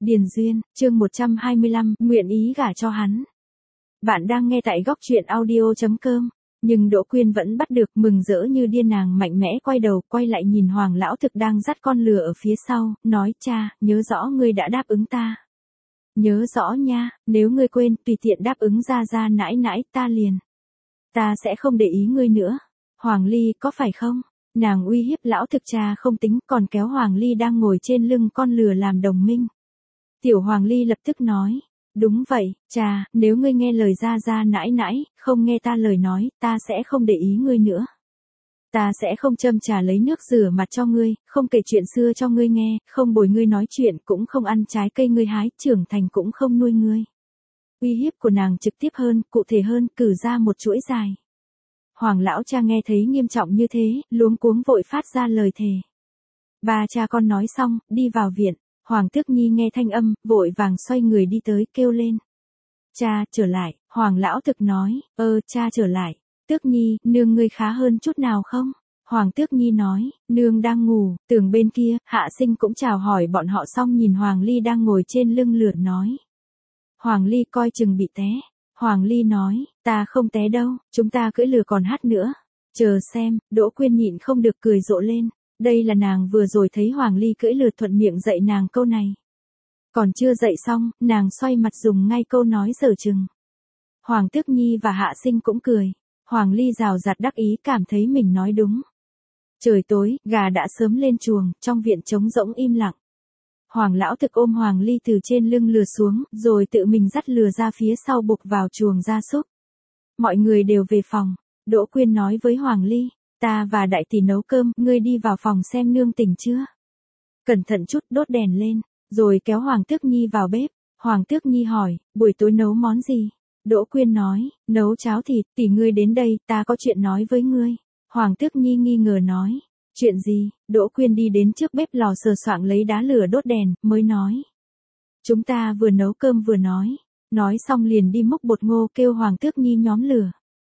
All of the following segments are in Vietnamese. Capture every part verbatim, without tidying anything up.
Điền Duyên, chương một trăm hai mươi lăm, nguyện ý gả cho hắn. Bạn đang nghe tại góc truyện audio chấm com, nhưng Đỗ Quyên vẫn bắt được, mừng rỡ như điên, nàng mạnh mẽ quay đầu, quay lại nhìn Hoàng lão thực đang dắt con lừa ở phía sau, nói: "Cha, nhớ rõ ngươi đã đáp ứng ta. Nhớ rõ nha, nếu ngươi quên, tùy tiện đáp ứng ra ra nãi nãi, ta liền. Ta sẽ không để ý ngươi nữa. Hoàng Ly, có phải không?" Nàng uy hiếp lão thực cha không tính, còn kéo Hoàng Ly đang ngồi trên lưng con lừa làm đồng minh. Tiểu Hoàng Ly lập tức nói: "Đúng vậy, cha, nếu ngươi nghe lời ra ra nãi nãi, không nghe ta lời nói, ta sẽ không để ý ngươi nữa. Ta sẽ không châm trà lấy nước rửa mặt cho ngươi, không kể chuyện xưa cho ngươi nghe, không bồi ngươi nói chuyện, cũng không ăn trái cây ngươi hái, trưởng thành cũng không nuôi ngươi." Uy hiếp của nàng trực tiếp hơn, cụ thể hơn, cử ra một chuỗi dài. Hoàng lão cha nghe thấy nghiêm trọng như thế, luống cuống vội phát ra lời thề. Ba cha con nói xong, đi vào viện. Hoàng Tước Nhi nghe thanh âm, vội vàng xoay người đi tới, kêu lên: "Cha, trở lại." Hoàng lão thực nói: "Ơ, cha trở lại. Tước Nhi, nương ngươi khá hơn chút nào không?" Hoàng Tước Nhi nói: "Nương đang ngủ." Tường bên kia, Hạ Sinh cũng chào hỏi bọn họ xong nhìn Hoàng Ly đang ngồi trên lưng lượn nói: "Hoàng Ly coi chừng bị té." Hoàng Ly nói: "Ta không té đâu, chúng ta cưỡi lừa còn hát nữa. Chờ xem." Đỗ Quyên nhịn không được cười rộ lên. Đây là nàng vừa rồi thấy Hoàng Ly cưỡi lừa thuận miệng dạy nàng câu này. Còn chưa dạy xong, nàng xoay mặt dùng ngay câu nói dở chừng. Hoàng Tước Nhi và Hạ Sinh cũng cười. Hoàng Ly rào rạt đắc ý, cảm thấy mình nói đúng. Trời tối, gà đã sớm lên chuồng, trong viện trống rỗng im lặng. Hoàng lão thực ôm Hoàng Ly từ trên lưng lừa xuống, rồi tự mình dắt lừa ra phía sau buộc vào chuồng gia súc. Mọi người đều về phòng. Đỗ Quyên nói với Hoàng Ly: "Ta và đại tỷ nấu cơm, ngươi đi vào phòng xem nương tỉnh chưa. Cẩn thận chút, đốt đèn lên." Rồi kéo Hoàng Tước Nhi vào bếp. Hoàng Tước Nhi hỏi: "Buổi tối nấu món gì?" Đỗ Quyên nói: "Nấu cháo thịt." "Tỷ ngươi đến đây, ta có chuyện nói với ngươi." Hoàng Tước Nhi nghi ngờ nói: "Chuyện gì?" Đỗ Quyên đi đến trước bếp lò sờ soạng lấy đá lửa đốt đèn, mới nói: "Chúng ta vừa nấu cơm vừa nói." Nói xong liền đi múc bột ngô, kêu Hoàng Tước Nhi nhóm lửa.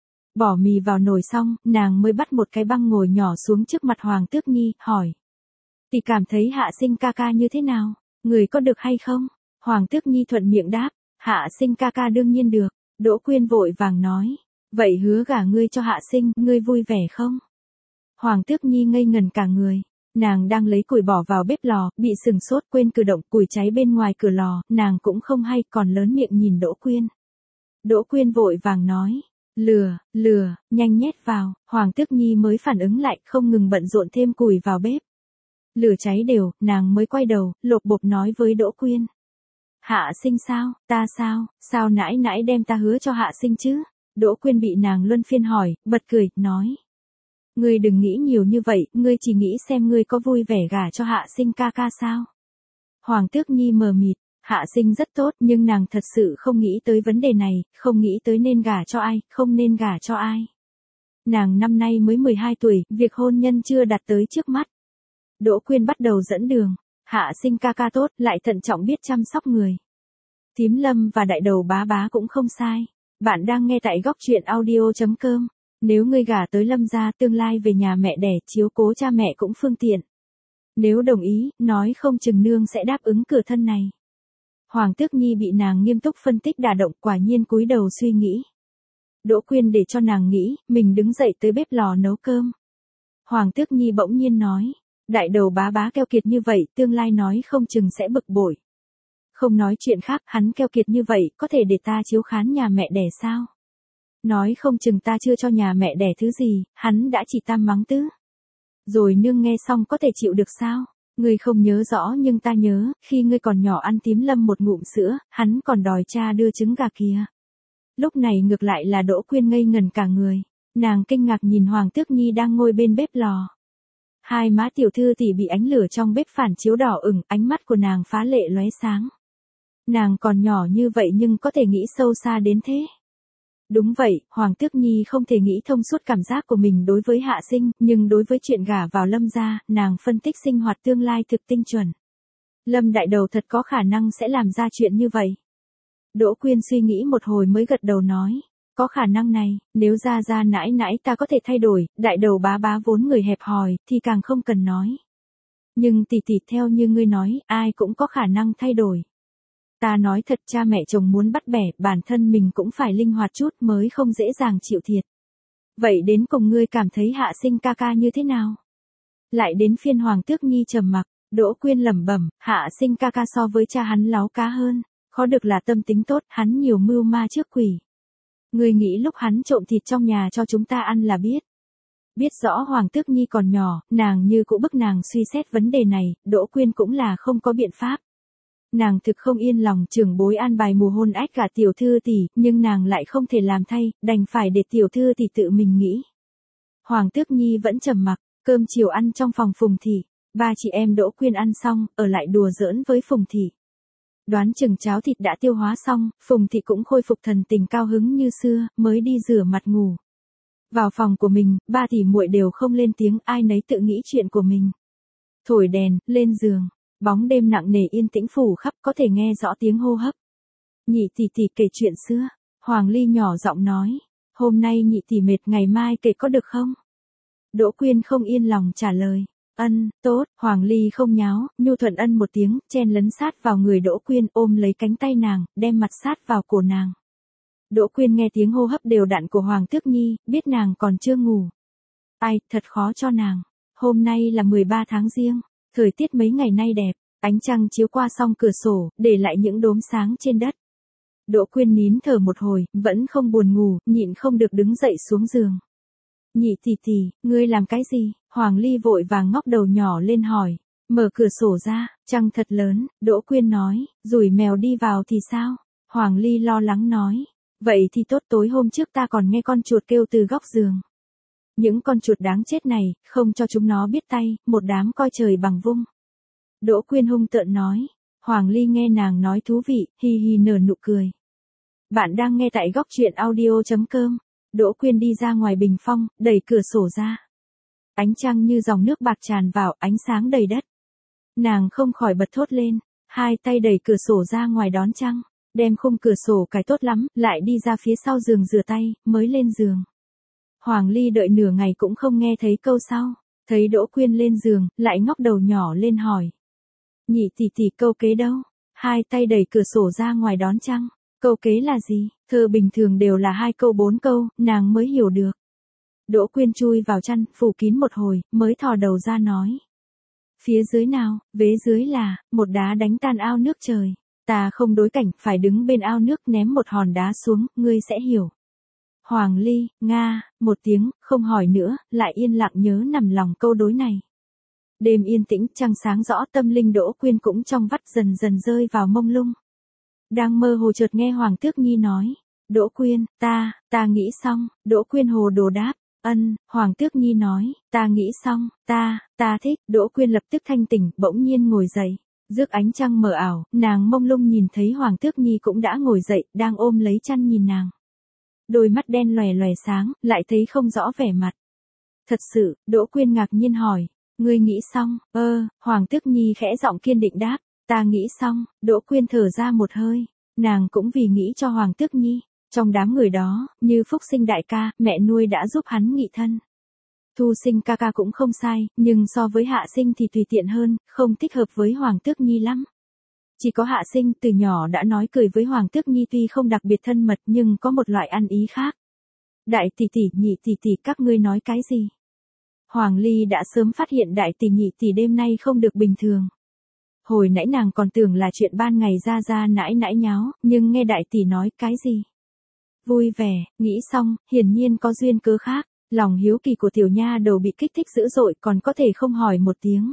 Bỏ mì vào nồi xong, nàng mới bắt một cái băng ngồi nhỏ xuống trước mặt Hoàng Tước Nhi, hỏi: "Tỷ cảm thấy Hạ Sinh ca ca như thế nào? Người có được hay không?" Hoàng Tước Nhi thuận miệng đáp: "Hạ Sinh ca ca đương nhiên được." Đỗ Quyên vội vàng nói: "Vậy hứa gả ngươi cho Hạ Sinh, ngươi vui vẻ không?" Hoàng Tước Nhi ngây ngần cả người. Nàng đang lấy củi bỏ vào bếp lò, bị sừng sốt, quên cử động, củi cháy bên ngoài cửa lò, nàng cũng không hay, còn lớn miệng nhìn Đỗ Quyên. Đỗ Quyên vội vàng nói: "Lừa, lừa, nhanh nhét vào." Hoàng Tước Nhi mới phản ứng lại, không ngừng bận rộn thêm củi vào bếp. Lửa cháy đều, nàng mới quay đầu, lộp bộp nói với Đỗ Quyên: "Hạ Sinh sao, ta sao, sao nãi nãi đem ta hứa cho Hạ Sinh chứ?" Đỗ Quyên bị nàng luân phiên hỏi, bật cười, nói: "Ngươi đừng nghĩ nhiều như vậy, ngươi chỉ nghĩ xem ngươi có vui vẻ gả cho Hạ Sinh ca ca sao?" Hoàng Tước Nhi mờ mịt. Hạ Sinh rất tốt, nhưng nàng thật sự không nghĩ tới vấn đề này, không nghĩ tới nên gả cho ai, không nên gả cho ai. Nàng năm nay mới mười hai tuổi, việc hôn nhân chưa đạt tới trước mắt. Đỗ Quyên bắt đầu dẫn đường. Hạ Sinh ca ca tốt, lại thận trọng biết chăm sóc người. Thím Lâm và đại đầu bá bá cũng không sai. Bạn đang nghe tại góc truyện audio chấm com. Nếu ngươi gả tới Lâm gia, tương lai về nhà mẹ đẻ, chiếu cố cha mẹ cũng phương tiện. Nếu đồng ý, nói không chừng nương sẽ đáp ứng cửa thân này. Hoàng Tước Nhi bị nàng nghiêm túc phân tích đả động, quả nhiên cúi đầu suy nghĩ. Đỗ Quyên để cho nàng nghĩ, mình đứng dậy tới bếp lò nấu cơm. Hoàng Tước Nhi bỗng nhiên nói: "Đại đầu bá bá keo kiệt như vậy, tương lai nói không chừng sẽ bực bội. Không nói chuyện khác, hắn keo kiệt như vậy, có thể để ta chiếu khán nhà mẹ đẻ sao? Nói không chừng ta chưa cho nhà mẹ đẻ thứ gì, hắn đã chỉ tam mắng tứ. Rồi nương nghe xong có thể chịu được sao? Ngươi không nhớ rõ nhưng ta nhớ, khi ngươi còn nhỏ ăn Tím Lâm một ngụm sữa, hắn còn đòi cha đưa trứng gà kìa." Lúc này ngược lại là Đỗ Quyên ngây ngần cả người. Nàng kinh ngạc nhìn Hoàng Tước Nhi đang ngồi bên bếp lò. Hai má tiểu thư tỷ bị ánh lửa trong bếp phản chiếu đỏ ửng, ánh mắt của nàng phá lệ lóe sáng. Nàng còn nhỏ như vậy nhưng có thể nghĩ sâu xa đến thế. Đúng vậy, Hoàng Tước Nhi không thể nghĩ thông suốt cảm giác của mình đối với Hạ Sinh, nhưng đối với chuyện gả vào Lâm gia, nàng phân tích sinh hoạt tương lai thực tinh chuẩn. Lâm đại đầu thật có khả năng sẽ làm ra chuyện như vậy. Đỗ Quyên suy nghĩ một hồi mới gật đầu nói: "Có khả năng này, nếu ra ra nãi nãi ta có thể thay đổi, đại đầu bá bá vốn người hẹp hòi, thì càng không cần nói. Nhưng tỷ tỷ theo như ngươi nói, ai cũng có khả năng thay đổi. Ta nói thật, cha mẹ chồng muốn bắt bẻ, bản thân mình cũng phải linh hoạt chút mới không dễ dàng chịu thiệt. Vậy đến cùng ngươi cảm thấy Hạ Sinh ca ca như thế nào? Lại đến phiên Hoàng Tước Nhi trầm mặc, Đỗ Quyên lẩm bẩm, Hạ Sinh ca ca so với cha hắn láo cá hơn, khó được là tâm tính tốt, hắn nhiều mưu ma trước quỷ. Ngươi nghĩ lúc hắn trộm thịt trong nhà cho chúng ta ăn là biết. Biết rõ Hoàng Tước Nhi còn nhỏ, nàng như cũ bức nàng suy xét vấn đề này, Đỗ Quyên cũng là không có biện pháp. Nàng thực không yên lòng trưởng bối an bài mù hôn ách cả tiểu thư tỷ, nhưng nàng lại không thể làm thay, đành phải để tiểu thư tỷ tự mình nghĩ. Hoàng Tước Nhi vẫn trầm mặc, cơm chiều ăn trong phòng Phùng thị, ba chị em Đỗ Quyên ăn xong, ở lại đùa giỡn với Phùng thị. Đoán chừng cháo thịt đã tiêu hóa xong, Phùng thị cũng khôi phục thần tình cao hứng như xưa, mới đi rửa mặt ngủ. Vào phòng của mình, ba tỷ muội đều không lên tiếng, ai nấy tự nghĩ chuyện của mình. Thổi đèn, lên giường, bóng đêm nặng nề yên tĩnh phủ khắp, có thể nghe rõ tiếng hô hấp. Nhị tỷ tỷ kể chuyện xưa, Hoàng Ly nhỏ giọng nói, hôm nay nhị tỷ mệt, ngày mai kể có được không? Đỗ Quyên không yên lòng trả lời, ân, tốt. Hoàng Ly không nháo, nhu thuận ân một tiếng, chen lấn sát vào người Đỗ Quyên, ôm lấy cánh tay nàng, đem mặt sát vào cổ nàng. Đỗ Quyên nghe tiếng hô hấp đều đặn của Hoàng Tước Nhi, biết nàng còn chưa ngủ. Ai, thật khó cho nàng. Hôm nay là mười ba tháng Giêng, thời tiết mấy ngày nay đẹp, ánh trăng chiếu qua song cửa sổ, để lại những đốm sáng trên đất. Đỗ Quyên nín thở một hồi, vẫn không buồn ngủ, nhịn không được đứng dậy xuống giường. Nhị tỷ tỷ, ngươi làm cái gì? Hoàng Ly vội vàng ngóc đầu nhỏ lên hỏi. Mở cửa sổ ra, trăng thật lớn, Đỗ Quyên nói, rủi mèo đi vào thì sao? Hoàng Ly lo lắng nói. Vậy thì tốt, tối hôm trước ta còn nghe con chuột kêu từ góc giường. Những con chuột đáng chết này, không cho chúng nó biết tay, một đám coi trời bằng vung. Đỗ Quyên hung tợn nói. Hoàng Ly nghe nàng nói thú vị, hi hi nở nụ cười. Bạn đang nghe tại góc truyện audio chấm com. Đỗ Quyên đi ra ngoài bình phong, đẩy cửa sổ ra. Ánh trăng như dòng nước bạc tràn vào, ánh sáng đầy đất. Nàng không khỏi bật thốt lên, hai tay đẩy cửa sổ ra ngoài đón trăng, đem khung cửa sổ cài tốt lắm, lại đi ra phía sau giường rửa tay, mới lên giường. Hoàng Ly đợi nửa ngày cũng không nghe thấy câu sau, thấy Đỗ Quyên lên giường, lại ngóc đầu nhỏ lên hỏi. Nhị tỷ tỷ, câu kế đâu? Hai tay đẩy cửa sổ ra ngoài đón trăng. Câu kế là gì? Thơ bình thường đều là hai câu bốn câu, nàng mới hiểu được. Đỗ Quyên chui vào chăn, phủ kín một hồi, mới thò đầu ra nói. Phía dưới nào, vế dưới là, một đá đánh tan ao nước trời. Ta không đối cảnh, phải đứng bên ao nước ném một hòn đá xuống, ngươi sẽ hiểu. Hoàng Ly, Nga, một tiếng, không hỏi nữa, lại yên lặng nhớ nằm lòng câu đối này. Đêm yên tĩnh, trăng sáng rõ, tâm linh Đỗ Quyên cũng trong vắt dần dần rơi vào mông lung. Đang mơ hồ chợt nghe Hoàng Tước Nhi nói. Đỗ Quyên, ta, ta nghĩ xong. Đỗ Quyên hồ đồ đáp. Ân, Hoàng Tước Nhi nói, ta nghĩ xong, ta, ta thích. Đỗ Quyên lập tức thanh tỉnh, bỗng nhiên ngồi dậy. Rước ánh trăng mờ ảo, nàng mông lung nhìn thấy Hoàng Tước Nhi cũng đã ngồi dậy, đang ôm lấy chăn nhìn nàng. Đôi mắt đen lòe lòe sáng, lại thấy không rõ vẻ mặt. Thật sự, Đỗ Quyên ngạc nhiên hỏi, ngươi nghĩ xong? Ơ, Hoàng Tước Nhi khẽ giọng kiên định đáp, ta nghĩ xong. Đỗ Quyên thở ra một hơi, nàng cũng vì nghĩ cho Hoàng Tước Nhi. Trong đám người đó, như Phúc Sinh đại ca, mẹ nuôi đã giúp hắn nghị thân. Thu Sinh ca ca cũng không sai, nhưng so với Hạ Sinh thì tùy tiện hơn, không thích hợp với Hoàng Tước Nhi lắm. Chỉ có Hạ Sinh từ nhỏ đã nói cười với Hoàng Tước Nhi, tuy không đặc biệt thân mật nhưng có một loại ăn ý khác. Đại tỷ tỷ, nhị tỷ tỷ, các ngươi nói cái gì? Hoàng Ly đã sớm phát hiện đại tỷ nhị tỷ đêm nay không được bình thường. Hồi nãy nàng còn tưởng là chuyện ban ngày ra ra nãi nãi nháo, nhưng nghe đại tỷ nói cái gì? Vui vẻ, nghĩ xong, hiển nhiên có duyên cớ khác. Lòng hiếu kỳ của tiểu nha đầu bị kích thích dữ dội, còn có thể không hỏi một tiếng.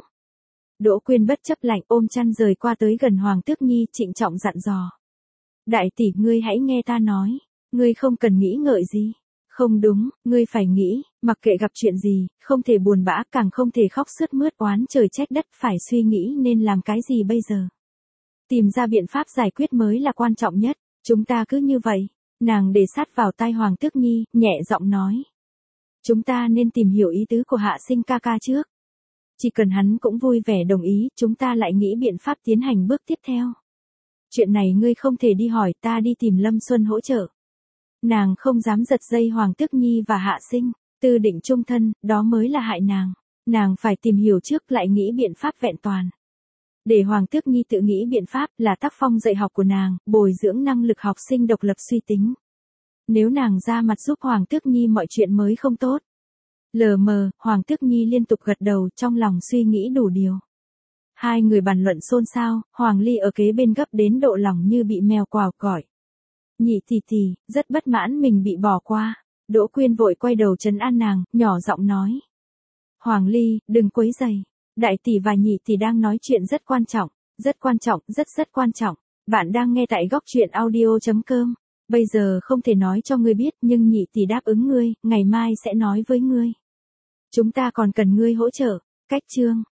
Đỗ Quyên bất chấp lạnh ôm chăn rời qua tới gần Hoàng Tước Nhi, trịnh trọng dặn dò. Đại tỷ, ngươi hãy nghe ta nói, ngươi không cần nghĩ ngợi gì. Không đúng, ngươi phải nghĩ, mặc kệ gặp chuyện gì, không thể buồn bã, càng không thể khóc sướt mướt oán trời trách đất, phải suy nghĩ nên làm cái gì bây giờ. Tìm ra biện pháp giải quyết mới là quan trọng nhất, chúng ta cứ như vậy. Nàng để sát vào tai Hoàng Tước Nhi, nhẹ giọng nói. Chúng ta nên tìm hiểu ý tứ của Hạ Sinh ca ca trước. Chỉ cần hắn cũng vui vẻ đồng ý, chúng ta lại nghĩ biện pháp tiến hành bước tiếp theo. Chuyện này ngươi không thể đi hỏi, ta đi tìm Lâm Xuân hỗ trợ. Nàng không dám giật dây Hoàng Tước Nhi và Hạ Sinh, tư định chung thân, đó mới là hại nàng. Nàng phải tìm hiểu trước, lại nghĩ biện pháp vẹn toàn. Để Hoàng Tước Nhi tự nghĩ biện pháp là tác phong dạy học của nàng, bồi dưỡng năng lực học sinh độc lập suy tính. Nếu nàng ra mặt giúp Hoàng Tước Nhi mọi chuyện mới không tốt. Lờ mờ, Hoàng Tước Nhi liên tục gật đầu trong lòng suy nghĩ đủ điều. Hai người bàn luận xôn xao, Hoàng Ly ở kế bên gấp đến độ lòng như bị mèo quào cõi. Nhị tỷ tỷ, rất bất mãn mình bị bỏ qua. Đỗ Quyên vội quay đầu trấn an nàng, nhỏ giọng nói. Hoàng Ly, đừng quấy rầy. Đại tỷ và nhị tỷ đang nói chuyện rất quan trọng, rất quan trọng, rất rất quan trọng. Bạn đang nghe tại góc truyện audio chấm com. Bây giờ không thể nói cho ngươi biết nhưng nhị tỷ đáp ứng ngươi, ngày mai sẽ nói với ngươi. Chúng ta còn cần ngươi hỗ trợ. Cách chương.